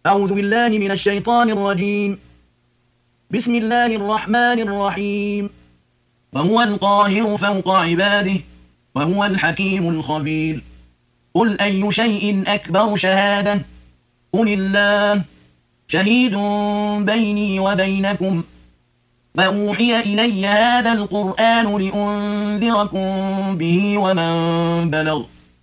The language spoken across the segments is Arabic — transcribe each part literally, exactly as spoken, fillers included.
أعوذ بالله من الشيطان الرجيم. بسم الله الرحمن الرحيم. وهو القاهر فوق عباده وهو الحكيم الخبير. قل أي شيء أكبر شهادة قل الله شهيد بيني وبينكم وأوحي إلي هذا القرآن لأنذركم به ومن بلغ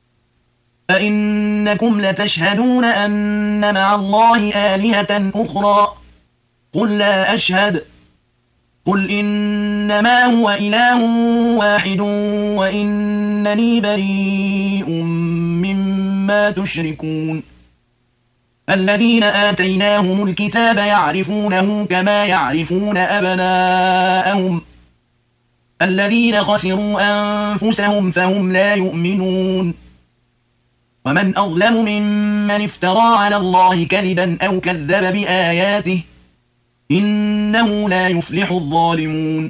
فإنكم لتشهدون أن مع الله آلهة أخرى قل لا أشهد قل إنما هو إله واحد وإنني بريء مما تشركون. الذين آتيناهم الكتاب يعرفونه كما يعرفون أبناءهم الذين خسروا أنفسهم فهم لا يؤمنون. ومن أظلم ممن افترى على الله كذبا أو كذب بآياته إنه لا يفلح الظالمون.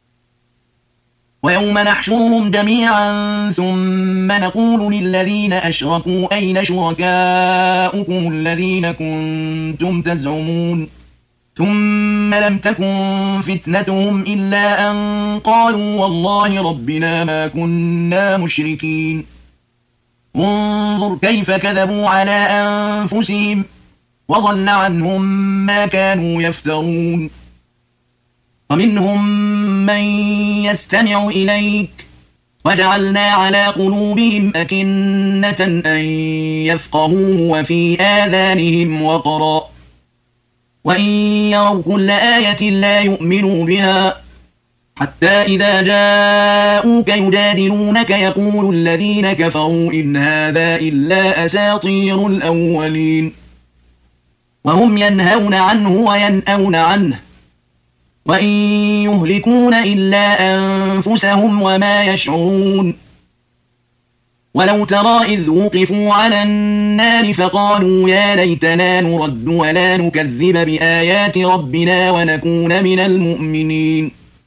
ويوم نحشرهم جميعا ثم نقول للذين أشركوا أين شركاؤكم الذين كنتم تزعمون ثم لم تكن فتنتهم إلا أن قالوا والله ربنا ما كنا مشركين. انظر كيف كذبوا على أنفسهم وضل عنهم ما كانوا يفترون. ومنهم من يستمع إليك وجعلنا على قلوبهم أكنة أن يفقهوه وفي آذانهم وقرا وإن يروا كل آية لا يؤمنوا بها حتى إذا جاءوك يجادلونك يقول الذين كفروا إن هذا إلا أساطير الأولين. وهم ينهون عنه وينأون عنه وإن يهلكون إلا أنفسهم وما يشعرون. ولو ترى إذ وقفوا على النار فقالوا يا ليتنا نرد ولا نكذب بآيات ربنا ونكون من المؤمنين.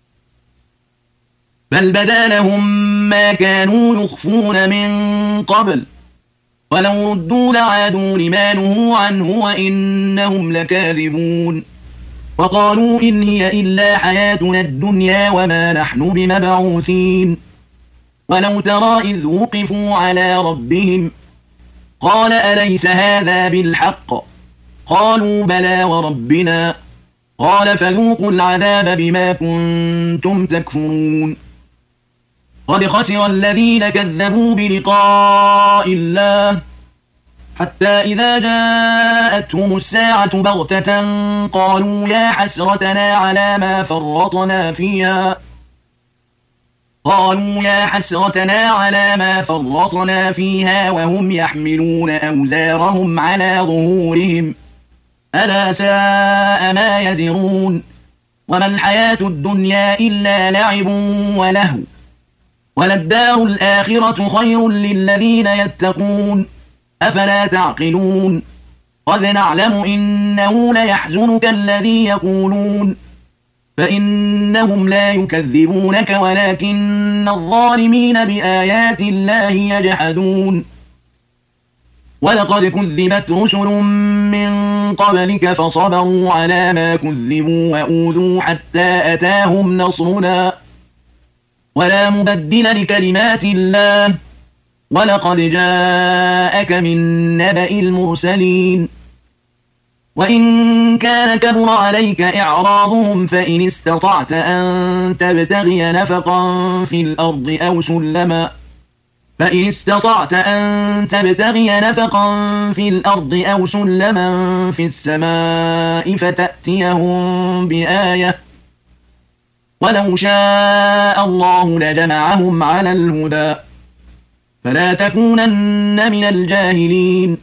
بل بدا لهم ما كانوا يخفون من قبل ولو ردوا لعادوا لما نهوا عنه وإنهم لكاذبون. وقالوا إن هي إلا حياتنا الدنيا وما نحن بمبعوثين. ولو ترى إذ وقفوا على ربهم قال أليس هذا بالحق قالوا بلى وربنا قال فذوقوا العذاب بما كنتم تكفرون. قد خسر الذين كذبوا بلقاء الله حتى إذا جاءتهم الساعة بغتة قالوا يا حسرتنا على ما فرطنا فيها قالوا يا حسرتنا على ما فرطنا فيها وهم يحملون أوزارهم على ظهورهم ألا ساء ما يزرون. وما الحياة الدنيا إلا لعب ولهو وللدار الآخرة خير للذين يتقون أفلا تعقلون. قد نعلم إنه ليحزنك الذي يقولون فإنهم لا يكذبونك ولكن الظالمين بآيات الله يجحدون. ولقد كذبت رسل من قبلك فصبروا على ما كذبوا وأوذوا حتى أتاهم نصرنا ولا مبدل لكلمات الله ولقد جاءك من نبأ المرسلين. وإن كان كبر عليك إعراضهم فإن استطعت أن تبتغي نفقا في الأرض أو سلما فإن استطعت أن تبتغي نفقا في الأرض أو سلما في السماء فتأتيهم بآية ولو شاء الله لجمعهم على الهدى فلا تكونن من الجاهلين.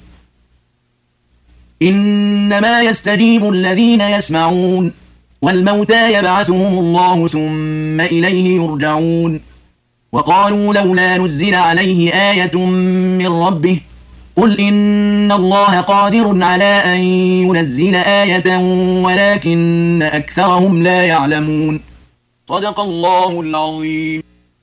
إنما يستجيب الذين يسمعون والموتى يبعثهم الله ثم إليه يرجعون. وقالوا لولا نزل عليه آية من ربه قل إن الله قادر على أن ينزل آية ولكن أكثرهم لا يعلمون. صدق الله العظيم.